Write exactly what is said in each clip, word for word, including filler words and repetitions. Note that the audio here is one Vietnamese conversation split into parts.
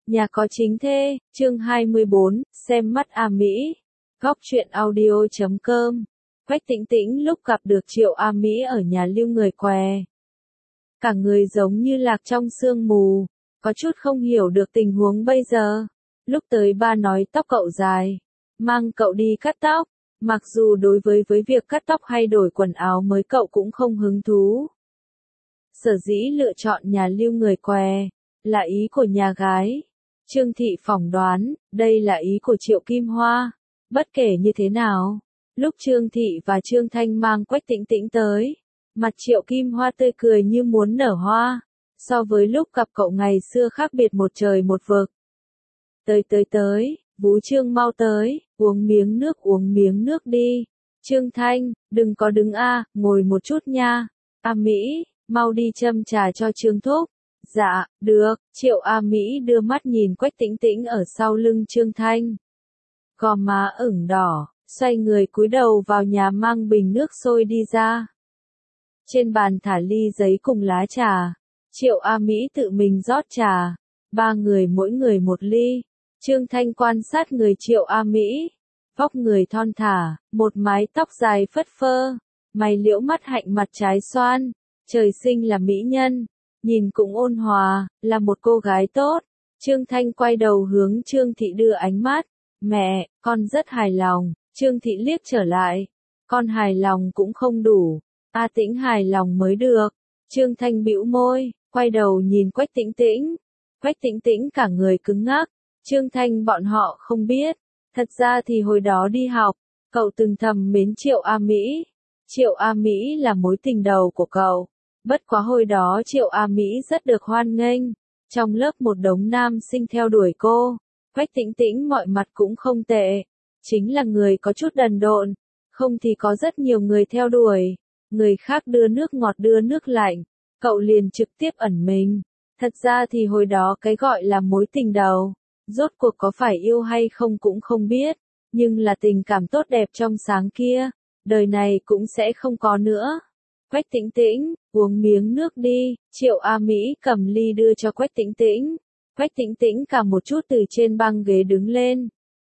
Nhà có chính thê, chương hai mươi bốn, xem mắt A Mỹ. Góc truyện audio chấm com. Quách Tĩnh Tĩnh lúc gặp được Triệu A Mỹ ở nhà lưu người què. Cả người giống như lạc trong sương mù, có chút không hiểu được tình huống bây giờ. Lúc tới ba nói tóc cậu dài, mang cậu đi cắt tóc, mặc dù đối với với việc cắt tóc hay đổi quần áo mới cậu cũng không hứng thú. Sở dĩ lựa chọn nhà lưu người què, là ý của nhà gái. Trương Thị phỏng đoán, đây là ý của Triệu Kim Hoa. Bất kể như thế nào, lúc Trương Thị và Trương Thanh mang Quách Tĩnh Tĩnh tới, mặt Triệu Kim Hoa tươi cười như muốn nở hoa, so với lúc gặp cậu ngày xưa khác biệt một trời một vực. Tới tới tới, Vú Trương mau tới, uống miếng nước uống miếng nước đi. Trương Thanh, đừng có đứng a, ngồi một chút nha. A Mỹ, mau đi châm trà cho Trương Thúc. Dạ, được, Triệu A Mỹ đưa mắt nhìn Quách Tĩnh Tĩnh ở sau lưng Trương Thanh. Gò má ửng đỏ, xoay người cúi đầu vào nhà mang bình nước sôi đi ra. Trên bàn thả ly giấy cùng lá trà. Triệu A Mỹ tự mình rót trà. Ba người mỗi người một ly. Trương Thanh quan sát người Triệu A Mỹ. Vóc người thon thả, một mái tóc dài phất phơ. Mày liễu mắt hạnh mặt trái xoan. Trời sinh là mỹ nhân. Nhìn cũng ôn hòa, là một cô gái tốt. Trương Thanh quay đầu hướng Trương Thị đưa ánh mắt. Mẹ, con rất hài lòng. Trương Thị liếc trở lại. Con hài lòng cũng không đủ. A Tĩnh hài lòng mới được. Trương Thanh bĩu môi, quay đầu nhìn Quách Tĩnh Tĩnh. Quách Tĩnh Tĩnh cả người cứng ngắc. Trương Thanh bọn họ không biết. Thật ra thì hồi đó đi học, cậu từng thầm mến Triệu A Mỹ. Triệu A Mỹ là mối tình đầu của cậu. Bất quá hồi đó Triệu A Mỹ rất được hoan nghênh. Trong lớp một đống nam sinh theo đuổi cô. Quách Tĩnh Tĩnh mọi mặt cũng không tệ. Chính là người có chút đần độn. Không thì có rất nhiều người theo đuổi. Người khác đưa nước ngọt đưa nước lạnh. Cậu liền trực tiếp ẩn mình. Thật ra thì hồi đó cái gọi là mối tình đầu. Rốt cuộc có phải yêu hay không cũng không biết. Nhưng là tình cảm tốt đẹp trong sáng kia. Đời này cũng sẽ không có nữa. Quách Tĩnh Tĩnh, uống miếng nước đi. Triệu A Mỹ cầm ly đưa cho Quách Tĩnh Tĩnh. Quách Tĩnh Tĩnh cả một chút từ trên băng ghế đứng lên.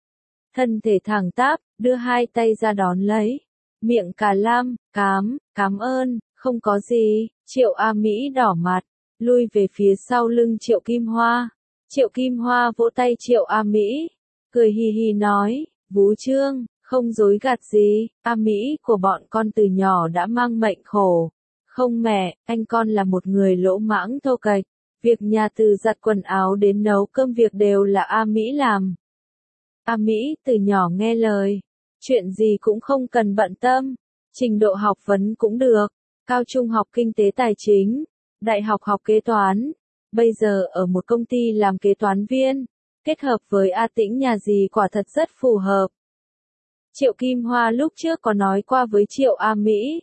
Thân thể thẳng tắp, đưa hai tay ra đón lấy. Miệng cà lam, cám, cám ơn, không có gì. Triệu A Mỹ đỏ mặt, lui về phía sau lưng Triệu Kim Hoa. Triệu Kim Hoa vỗ tay Triệu A Mỹ, cười hì hì nói, Vú Trương, không dối gạt gì, A Mỹ của bọn con từ nhỏ đã mang mệnh khổ. Không mẹ, anh con là một người lỗ mãng thô kệch. Việc nhà từ giặt quần áo đến nấu cơm việc đều là A Mỹ làm. A Mỹ từ nhỏ nghe lời. Chuyện gì cũng không cần bận tâm. Trình độ học vấn cũng được. Cao trung học kinh tế tài chính. Đại học học kế toán. Bây giờ ở một công ty làm kế toán viên. Kết hợp với A Tĩnh nhà dì quả thật rất phù hợp. Triệu Kim Hoa lúc trước có nói qua với Triệu A Mỹ.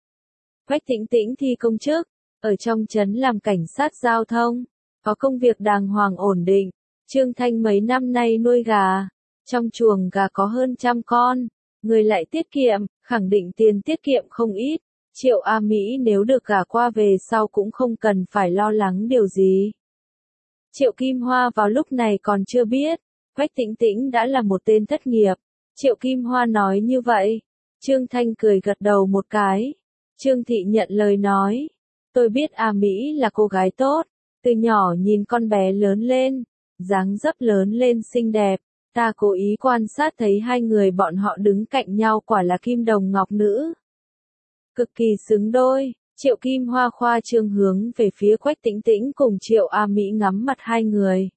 Quách Tĩnh Tĩnh thi công chức. Ở trong trấn làm cảnh sát giao thông. Có công việc đàng hoàng ổn định. Trương Thanh mấy năm nay nuôi gà. Trong chuồng gà có hơn trăm con. Người lại tiết kiệm, khẳng định tiền tiết kiệm không ít. Triệu A Mỹ nếu được gả qua về sau cũng không cần phải lo lắng điều gì. Triệu Kim Hoa vào lúc này còn chưa biết. Quách Tĩnh Tĩnh đã là một tên thất nghiệp. Triệu Kim Hoa nói như vậy. Trương Thanh cười gật đầu một cái. Trương Thị nhận lời nói. Tôi biết A Mỹ là cô gái tốt. Từ nhỏ nhìn con bé lớn lên. Dáng dấp lớn lên xinh đẹp. Ta cố ý quan sát thấy hai người bọn họ đứng cạnh nhau quả là kim đồng ngọc nữ. Cực kỳ xứng đôi. Triệu Kim Hoa khoa trương hướng về phía Quách Tĩnh Tĩnh cùng Triệu A Mỹ ngắm mặt hai người.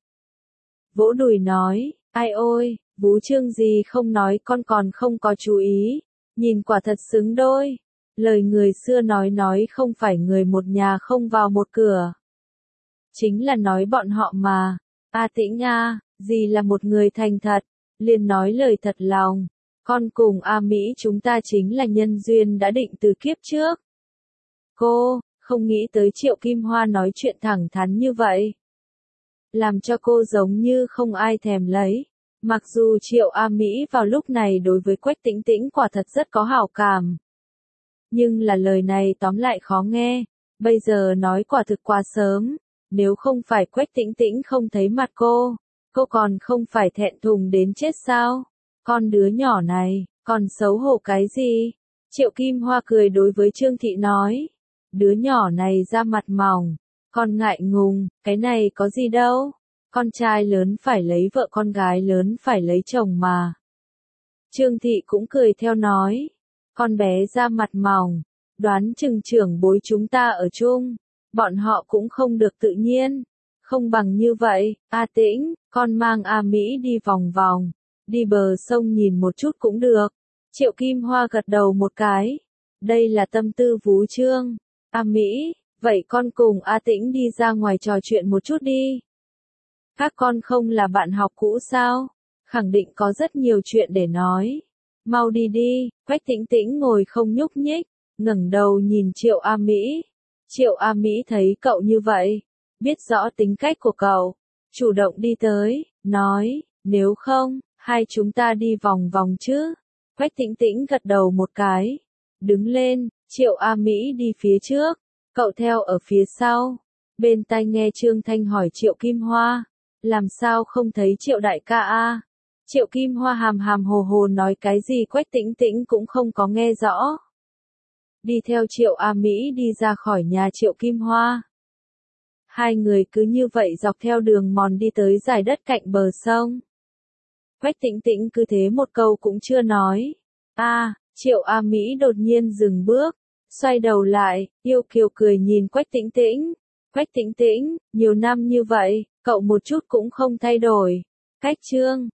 Vỗ đùi nói, ai ôi, Vú Trương gì không nói con còn không có chú ý. Nhìn quả thật xứng đôi. Lời người xưa nói nói không phải người một nhà không vào một cửa. Chính là nói bọn họ mà. A Tĩnh a, dì là một người thành thật, liền nói lời thật lòng. Con cùng A Mỹ chúng ta chính là nhân duyên đã định từ kiếp trước. Cô, không nghĩ tới Triệu Kim Hoa nói chuyện thẳng thắn như vậy. Làm cho cô giống như không ai thèm lấy. Mặc dù Triệu A Mỹ vào lúc này đối với Quách Tĩnh Tĩnh quả thật rất có hảo cảm. Nhưng là lời này tóm lại khó nghe. Bây giờ nói quả thực quá sớm. Nếu không phải Quách Tĩnh Tĩnh không thấy mặt cô, Cô còn không phải thẹn thùng đến chết sao? Con đứa nhỏ này, còn xấu hổ cái gì? Triệu Kim Hoa cười đối với Trương Thị nói. Đứa nhỏ này da mặt mỏng, con ngại ngùng, cái này có gì đâu. Con trai lớn phải lấy vợ, con gái lớn phải lấy chồng mà. Trương Thị cũng cười theo nói. Con bé da mặt mỏng, đoán chừng trưởng bối chúng ta ở chung, bọn họ cũng không được tự nhiên. Không bằng như vậy, A Tĩnh, con mang A Mỹ đi vòng vòng, đi bờ sông nhìn một chút cũng được. Triệu Kim Hoa gật đầu một cái. Đây là tâm tư Vú Trương. A Mỹ, vậy con cùng A Tĩnh đi ra ngoài trò chuyện một chút đi. Các con không là bạn học cũ sao? Khẳng định có rất nhiều chuyện để nói. Mau đi đi. Quách Tĩnh Tĩnh ngồi không nhúc nhích, ngẩng đầu nhìn Triệu A Mỹ. Triệu A Mỹ thấy cậu như vậy, biết rõ tính cách của cậu, chủ động đi tới, nói, nếu không, hai chúng ta đi vòng vòng chứ. Quách Tĩnh Tĩnh gật đầu một cái, đứng lên, Triệu A Mỹ đi phía trước, cậu theo ở phía sau. Bên tai nghe Trương Thanh hỏi Triệu Kim Hoa, làm sao không thấy Triệu đại ca a? Triệu Kim Hoa hàm hàm hồ hồ nói cái gì Quách Tĩnh Tĩnh cũng không có nghe rõ. Đi theo Triệu A Mỹ đi ra khỏi nhà Triệu Kim Hoa. Hai người cứ như vậy dọc theo đường mòn đi tới dải đất cạnh bờ sông. Quách Tĩnh Tĩnh cứ thế một câu cũng chưa nói. A, Triệu A Mỹ đột nhiên dừng bước, xoay đầu lại, yêu kiều cười nhìn Quách Tĩnh Tĩnh. Quách Tĩnh Tĩnh, nhiều năm như vậy, cậu một chút cũng không thay đổi. Cách Trương